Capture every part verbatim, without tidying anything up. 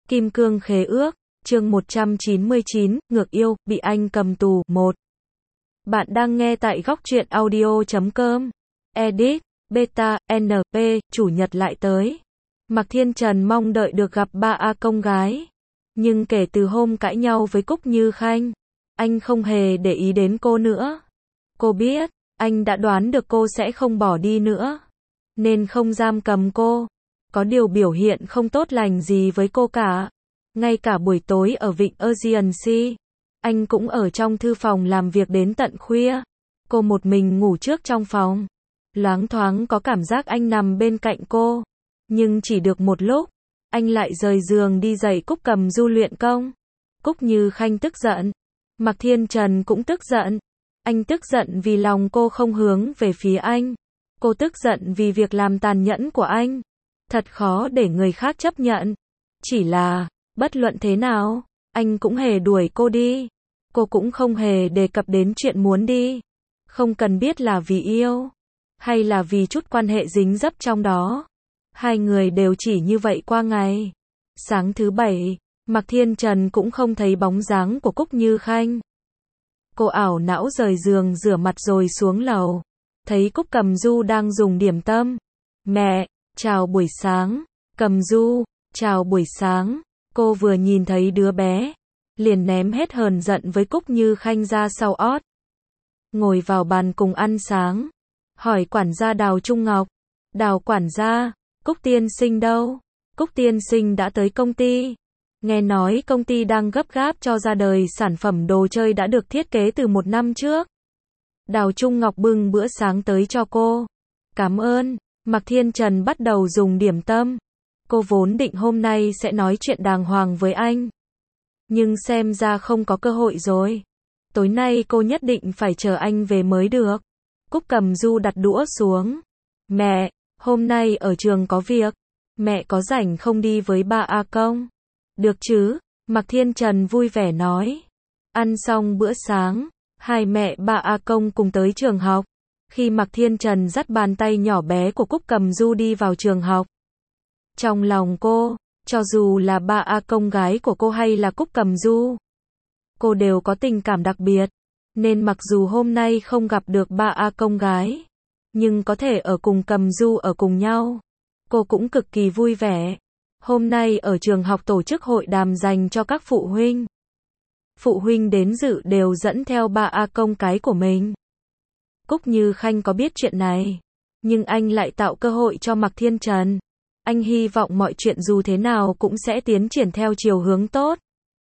Kim cương khế ước, chương một trăm chín mươi chín, ngược yêu, bị anh cầm tù, một. Bạn đang nghe tại góc truyện audio chấm com. Edit, beta, en pê, chủ nhật lại tới. Mạc Thiên Trần mong đợi được gặp ba A công gái. Nhưng kể từ hôm cãi nhau với Cúc Như Khanh, anh không hề để ý đến cô nữa. Cô biết, anh đã đoán được cô sẽ không bỏ đi nữa, nên không giam cầm cô. Có điều biểu hiện không tốt lành gì với cô cả. Ngay cả buổi tối ở vịnh Aegean Sea, anh cũng ở trong thư phòng làm việc đến tận khuya. Cô một mình ngủ trước trong phòng. Loáng thoáng có cảm giác anh nằm bên cạnh cô. Nhưng chỉ được một lúc, anh lại rời giường đi dạy Cúc Cầm Du luyện công. Cúc Như Khanh tức giận. Mạc Thiên Trần cũng tức giận. Anh tức giận vì lòng cô không hướng về phía anh. Cô tức giận vì việc làm tàn nhẫn của anh. Thật khó để người khác chấp nhận. Chỉ là, bất luận thế nào, anh cũng hề đuổi cô đi. Cô cũng không hề đề cập đến chuyện muốn đi. Không cần biết là vì yêu, hay là vì chút quan hệ dính dấp trong đó. Hai người đều chỉ như vậy qua ngày. Sáng thứ bảy, Mạc Thiên Trần cũng không thấy bóng dáng của Cúc Như Khanh. Cô ảo não rời giường rửa mặt rồi xuống lầu. Thấy Cúc Cầm Du đang dùng điểm tâm. Mẹ, chào buổi sáng. Cầm Du, chào buổi sáng. Cô vừa nhìn thấy đứa bé, liền ném hết hờn giận với Cúc Như Khanh ra sau ót. Ngồi vào bàn cùng ăn sáng. Hỏi quản gia Đào Trung Ngọc. Đào quản gia, Cúc tiên sinh đâu? Cúc tiên sinh đã tới công ty. Nghe nói công ty đang gấp gáp cho ra đời sản phẩm đồ chơi đã được thiết kế từ một năm trước. Đào Trung Ngọc bưng bữa sáng tới cho cô. Cảm ơn. Mạc Thiên Trần bắt đầu dùng điểm tâm. Cô vốn định hôm nay sẽ nói chuyện đàng hoàng với anh. Nhưng xem ra không có cơ hội rồi. Tối nay cô nhất định phải chờ anh về mới được. Cúc Cầm Du đặt đũa xuống. Mẹ, hôm nay ở trường có việc. Mẹ có rảnh không đi với ba A công? Được chứ, Mạc Thiên Trần vui vẻ nói. Ăn xong bữa sáng, hai mẹ ba A công cùng tới trường học. Khi Mạc Thiên Trần dắt bàn tay nhỏ bé của Cúc Cầm Du đi vào trường học. Trong lòng cô, cho dù là ba A công gái của cô hay là Cúc Cầm Du, cô đều có tình cảm đặc biệt. Nên mặc dù hôm nay không gặp được ba A công gái, nhưng có thể ở cùng Cầm Du ở cùng nhau, cô cũng cực kỳ vui vẻ. Hôm nay ở trường học tổ chức hội đàm dành cho các phụ huynh. Phụ huynh đến dự đều dẫn theo ba A công cái của mình. Cúc Như Khanh có biết chuyện này, nhưng anh lại tạo cơ hội cho Mạc Thiên Trần. Anh hy vọng mọi chuyện dù thế nào cũng sẽ tiến triển theo chiều hướng tốt.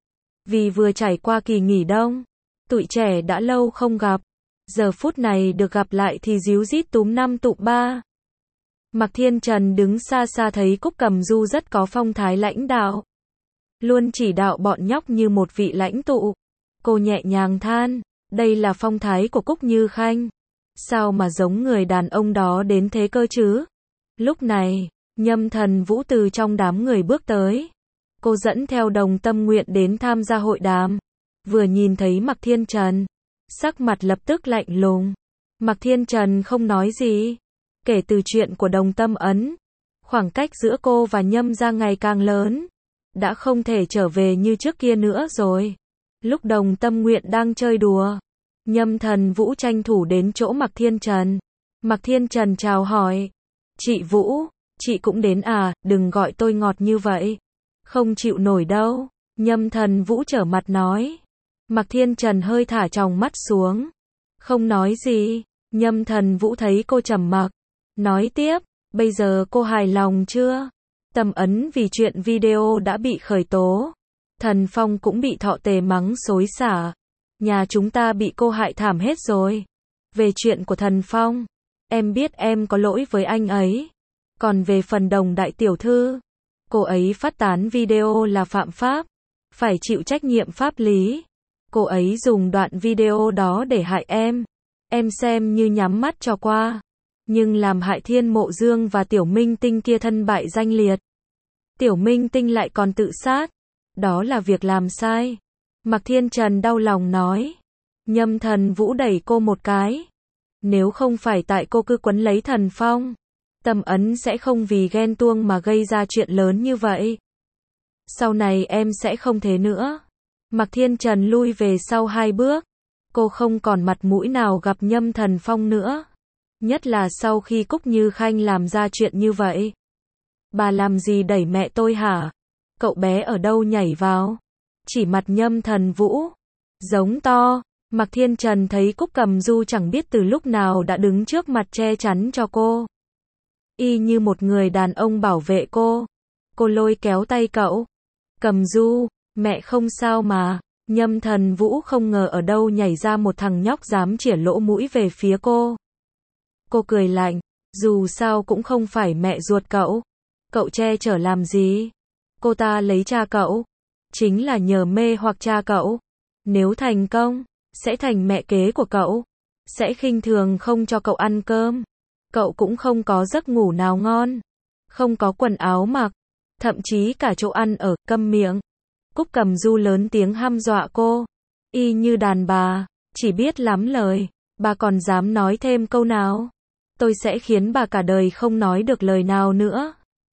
Vì vừa trải qua kỳ nghỉ đông, tụi trẻ đã lâu không gặp. Giờ phút này được gặp lại thì díu dít túm năm tụm ba. Mạc Thiên Trần đứng xa xa thấy Cúc Cầm Du rất có phong thái lãnh đạo. Luôn chỉ đạo bọn nhóc như một vị lãnh tụ. Cô nhẹ nhàng than, đây là phong thái của Cúc Như Khanh. Sao mà giống người đàn ông đó đến thế cơ chứ? Lúc này, Nhâm Thần Vũ từ trong đám người bước tới. Cô dẫn theo Đồng Tâm Nguyện đến tham gia hội đàm. Vừa nhìn thấy Mạc Thiên Trần, sắc mặt lập tức lạnh lùng. Mạc Thiên Trần không nói gì. Kể từ chuyện của Đồng Tâm Ấn, khoảng cách giữa cô và Nhâm gia ngày càng lớn. Đã không thể trở về như trước kia nữa rồi. Lúc Đồng Tâm Nguyện đang chơi đùa, Nhâm Thần Vũ tranh thủ đến chỗ Mạc Thiên Trần. Mạc Thiên Trần chào hỏi. Chị Vũ, chị cũng đến à, đừng gọi tôi ngọt như vậy. Không chịu nổi đâu. Nhâm Thần Vũ trở mặt nói. Mạc Thiên Trần hơi thả tròng mắt xuống. Không nói gì. Nhâm Thần Vũ thấy cô trầm mặc, nói tiếp, bây giờ cô hài lòng chưa? Tâm Ấn vì chuyện video đã bị khởi tố. Thần Phong cũng bị Thọ Tề mắng xối xả. Nhà chúng ta bị cô hại thảm hết rồi. Về chuyện của Thần Phong, em biết em có lỗi với anh ấy. Còn về phần Đồng đại tiểu thư, cô ấy phát tán video là phạm pháp, phải chịu trách nhiệm pháp lý. Cô ấy dùng đoạn video đó để hại em. Em xem như nhắm mắt cho qua. Nhưng làm hại Thiên Mộ Dương và Tiểu Minh Tinh kia thân bại danh liệt. Tiểu Minh Tinh lại còn tự sát. Đó là việc làm sai. Mạc Thiên Trần đau lòng nói. Nhâm Thần Vũ đẩy cô một cái. Nếu không phải tại cô cứ quấn lấy Thần Phong, Tâm Ấn sẽ không vì ghen tuông mà gây ra chuyện lớn như vậy. Sau này em sẽ không thế nữa. Mạc Thiên Trần lui về sau hai bước. Cô không còn mặt mũi nào gặp Nhâm Thần Phong nữa. Nhất là sau khi Cúc Như Khanh làm ra chuyện như vậy. Bà làm gì đẩy mẹ tôi hả? Cậu bé ở đâu nhảy vào? Chỉ mặt Nhâm Thần Vũ. Giống to. Mạc Thiên Trần thấy Cúc Cầm Du chẳng biết từ lúc nào đã đứng trước mặt che chắn cho cô. Y như một người đàn ông bảo vệ cô. Cô lôi kéo tay cậu. Cầm Du, mẹ không sao mà. Nhâm Thần Vũ không ngờ ở đâu nhảy ra một thằng nhóc dám chĩa lỗ mũi về phía cô. Cô cười lạnh, dù sao cũng không phải mẹ ruột cậu. Cậu che chở làm gì? Cô ta lấy cha cậu. Chính là nhờ mê hoặc cha cậu. Nếu thành công, sẽ thành mẹ kế của cậu. Sẽ khinh thường không cho cậu ăn cơm. Cậu cũng không có giấc ngủ nào ngon. Không có quần áo mặc. Thậm chí cả chỗ ăn ở, câm miệng. Cúc Cầm Du lớn tiếng hăm dọa cô. Y như đàn bà, chỉ biết lắm lời. Bà còn dám nói thêm câu nào? Tôi sẽ khiến bà cả đời không nói được lời nào nữa.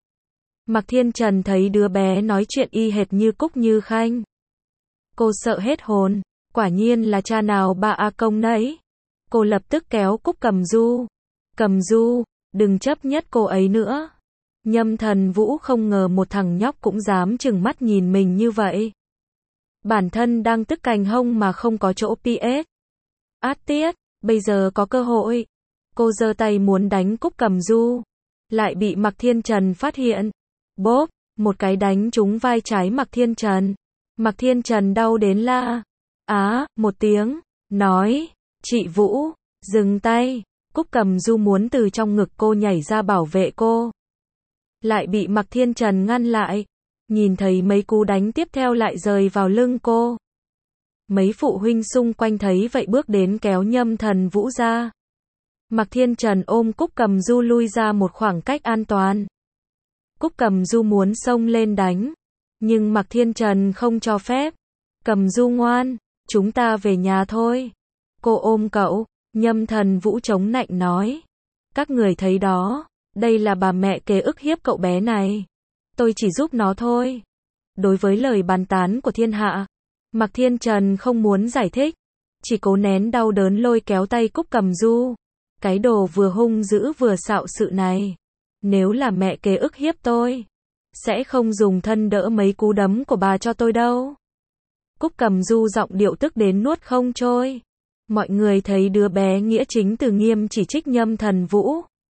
Mạc Thiên Trần thấy đứa bé nói chuyện y hệt như Cúc Như Khanh. Cô sợ hết hồn. Quả nhiên là cha nào ba A Công nấy. Cô lập tức kéo Cúc Cầm Du. Cầm Du, đừng chấp nhất cô ấy nữa. Nhâm Thần Vũ không ngờ một thằng nhóc cũng dám trừng mắt nhìn mình như vậy. Bản thân đang tức cành hông mà không có chỗ pê ét. Át tiết, bây giờ có cơ hội. Cô giơ tay muốn đánh Cúc Cầm Du. Lại bị Mạc Thiên Trần phát hiện. Bốp, một cái đánh trúng vai trái Mạc Thiên Trần. Mạc Thiên Trần đau đến la. Á, một tiếng. Nói, chị Vũ, dừng tay. Cúc Cầm Du muốn từ trong ngực cô nhảy ra bảo vệ cô. Lại bị Mạc Thiên Trần ngăn lại. Nhìn thấy mấy cú đánh tiếp theo lại rời vào lưng cô. Mấy phụ huynh xung quanh thấy vậy bước đến kéo Nhâm Thần Vũ ra. Mạc Thiên Trần ôm Cúc Cầm Du lui ra một khoảng cách an toàn. Cúc Cầm Du muốn xông lên đánh. Nhưng Mạc Thiên Trần không cho phép. Cầm Du ngoan, chúng ta về nhà thôi. Cô ôm cậu. Nhâm Thần Vũ chống nạnh nói. Các người thấy đó. Đây là bà mẹ kế ức hiếp cậu bé này. Tôi chỉ giúp nó thôi. Đối với lời bàn tán của thiên hạ, Mạc Thiên Trần không muốn giải thích. Chỉ cố nén đau đớn lôi kéo tay Cúc Cầm Du. Cái đồ vừa hung dữ vừa xạo sự này. Nếu là mẹ kế ức hiếp tôi, sẽ không dùng thân đỡ mấy cú đấm của bà cho tôi đâu. Cúc Cầm Du giọng điệu tức đến nuốt không trôi. Mọi người thấy đứa bé nghĩa chính từ nghiêm chỉ trích Nhâm Thần Vũ.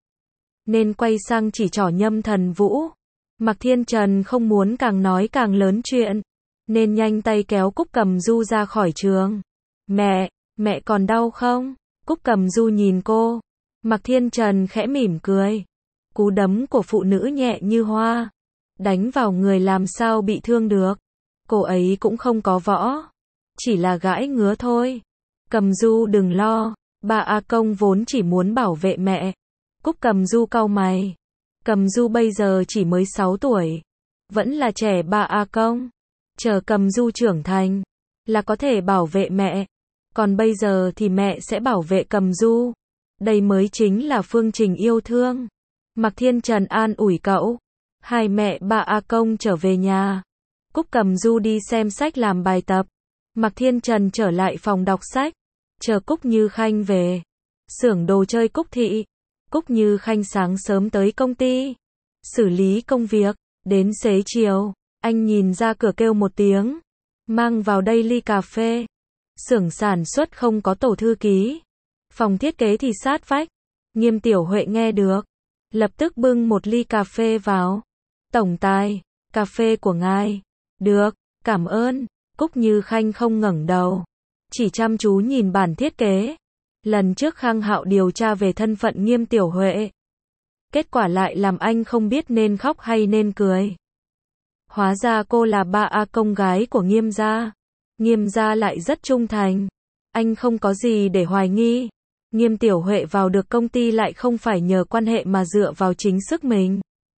Nên quay sang chỉ trỏ Nhâm Thần Vũ. Mạc Thiên Trần không muốn càng nói càng lớn chuyện. Nên nhanh tay kéo Cúc Cầm Du ra khỏi trường. Mẹ, mẹ còn đau không? Cúc Cầm Du nhìn cô. Mạc Thiên Trần khẽ mỉm cười. Cú đấm của phụ nữ nhẹ như hoa. Đánh vào người làm sao bị thương được. Cô ấy cũng không có võ. Chỉ là gãi ngứa thôi. Cầm Du đừng lo. Bà A Công vốn chỉ muốn bảo vệ mẹ. Cúc Cầm Du cau mày. Cầm Du bây giờ chỉ mới sáu tuổi. Vẫn là trẻ bà A Công. Chờ Cầm Du trưởng thành. Là có thể bảo vệ mẹ. Còn bây giờ thì mẹ sẽ bảo vệ Cầm Du. Đây mới chính là phương trình yêu thương. Mạc Thiên Trần an ủi cậu. Hai mẹ bà A Công trở về nhà. Cúc Cầm Du đi xem sách làm bài tập. Mạc Thiên Trần trở lại phòng đọc sách. Chờ Cúc Như Khanh về. Xưởng đồ chơi Cúc Thị. Cúc Như Khanh sáng sớm tới công ty. Xử lý công việc. Đến xế chiều. Anh nhìn ra cửa kêu một tiếng. Mang vào đây ly cà phê. Xưởng sản xuất không có tổ thư ký. Phòng thiết kế thì sát vách. Nghiêm Tiểu Huệ nghe được. Lập tức bưng một ly cà phê vào. Tổng tài, cà phê của ngài. Được, cảm ơn. Cúc Như Khanh không ngẩng đầu. Chỉ chăm chú nhìn bản thiết kế. Lần trước Khang Hạo điều tra về thân phận Nghiêm Tiểu Huệ. Kết quả lại làm anh không biết nên khóc hay nên cười. Hóa ra cô là ba A Công gái của Nghiêm gia. Nghiêm gia lại rất trung thành. Anh không có gì để hoài nghi. Nghiêm Tiểu Huệ vào được công ty lại không phải nhờ quan hệ mà dựa vào chính sức mình.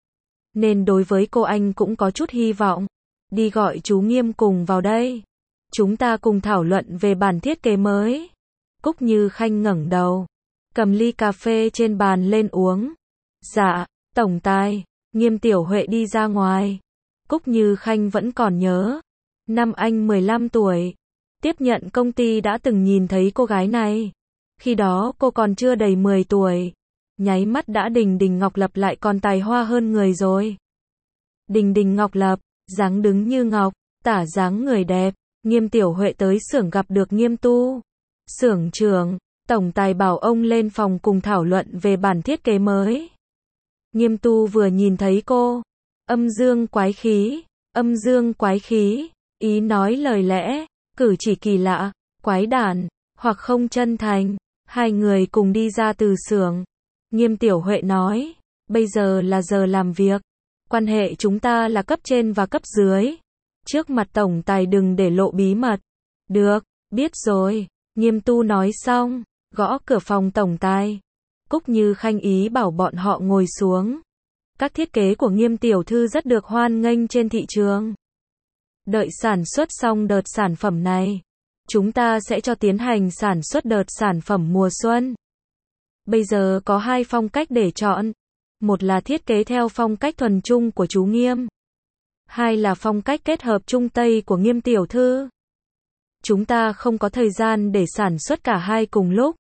Nên đối với cô anh cũng có chút hy vọng. Đi gọi chú Nghiêm cùng vào đây. Chúng ta cùng thảo luận về bản thiết kế mới. Cúc Như Khanh ngẩng đầu. Cầm ly cà phê trên bàn lên uống. Dạ, tổng tài. Nghiêm Tiểu Huệ đi ra ngoài. Cúc Như Khanh vẫn còn nhớ. Năm anh mười lăm tuổi, tiếp nhận công ty đã từng nhìn thấy cô gái này. Khi đó cô còn chưa đầy mười tuổi. Nháy mắt đã Đình Đình Ngọc Lập lại còn tài hoa hơn người rồi. Đình Đình Ngọc Lập, dáng đứng như ngọc, tả dáng người đẹp. Nghiêm Tiểu Huệ tới xưởng gặp được Nghiêm Tu. Xưởng trưởng, tổng tài bảo ông lên phòng cùng thảo luận về bản thiết kế mới. Nghiêm Tu vừa nhìn thấy cô, âm dương quái khí, âm dương quái khí, ý nói lời lẽ, cử chỉ kỳ lạ, quái đản, hoặc không chân thành. Hai người cùng đi ra từ xưởng. Nghiêm Tiểu Huệ nói, bây giờ là giờ làm việc. Quan hệ chúng ta là cấp trên và cấp dưới. Trước mặt tổng tài đừng để lộ bí mật. Được, biết rồi. Nghiêm Tu nói xong, gõ cửa phòng tổng tài. Cúc Như Khanh ý bảo bọn họ ngồi xuống. Các thiết kế của Nghiêm tiểu thư rất được hoan nghênh trên thị trường. Đợi sản xuất xong đợt sản phẩm này, chúng ta sẽ cho tiến hành sản xuất đợt sản phẩm mùa xuân. Bây giờ có hai phong cách để chọn. Một là thiết kế theo phong cách thuần trung của chú Nghiêm. Hai là phong cách kết hợp Trung Tây của Nghiêm tiểu thư. Chúng ta không có thời gian để sản xuất cả hai cùng lúc.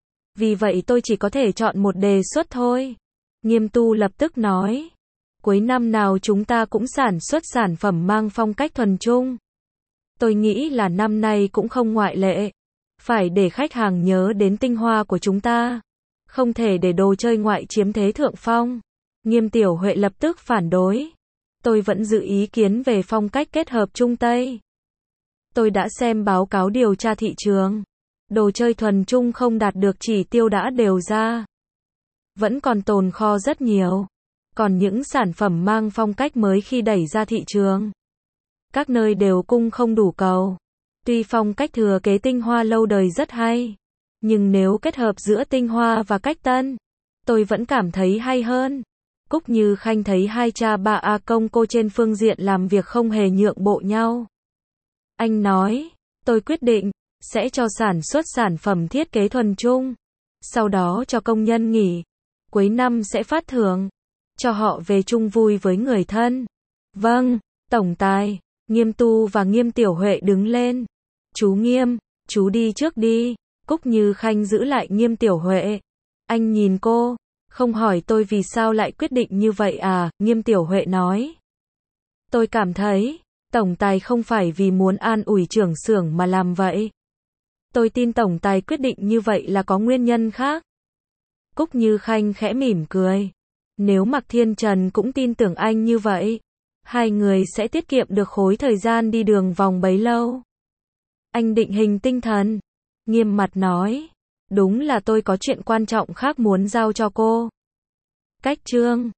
Vì vậy tôi chỉ có thể chọn một đề xuất thôi. Nghiêm Tu lập tức nói. Cuối năm nào chúng ta cũng sản xuất sản phẩm mang phong cách thuần trung. Tôi nghĩ là năm nay cũng không ngoại lệ. Phải để khách hàng nhớ đến tinh hoa của chúng ta. Không thể để đồ chơi ngoại chiếm thế thượng phong. Nghiêm Tiểu Huệ lập tức phản đối. Tôi vẫn giữ ý kiến về phong cách kết hợp Trung Tây. Tôi đã xem báo cáo điều tra thị trường. Đồ chơi thuần trung không đạt được chỉ tiêu đã đều ra. Vẫn còn tồn kho rất nhiều. Còn những sản phẩm mang phong cách mới khi đẩy ra thị trường, các nơi đều cung không đủ cầu. Tuy phong cách thừa kế tinh hoa lâu đời rất hay, nhưng nếu kết hợp giữa tinh hoa và cách tân, tôi vẫn cảm thấy hay hơn. Cúc Như Khanh thấy hai cha bà A Công cô trên phương diện làm việc không hề nhượng bộ nhau. Anh nói, tôi quyết định, sẽ cho sản xuất sản phẩm thiết kế thuần trung. Sau đó cho công nhân nghỉ. Cuối năm sẽ phát thưởng. Cho họ về chung vui với người thân. Vâng, tổng tài. Nghiêm Tu và Nghiêm Tiểu Huệ đứng lên. Chú Nghiêm, chú đi trước đi. Cúc Như Khanh giữ lại Nghiêm Tiểu Huệ. Anh nhìn cô, không hỏi tôi vì sao lại quyết định như vậy à, Nghiêm Tiểu Huệ nói. Tôi cảm thấy, tổng tài không phải vì muốn an ủi trưởng xưởng mà làm vậy. Tôi tin tổng tài quyết định như vậy là có nguyên nhân khác. Cúc Như Khanh khẽ mỉm cười. Nếu Mạc Thiên Trần cũng tin tưởng anh như vậy, hai người sẽ tiết kiệm được khối thời gian đi đường vòng bấy lâu. Anh định hình tinh thần. Nghiêm mặt nói. Đúng là tôi có chuyện quan trọng khác muốn giao cho cô. Cách chương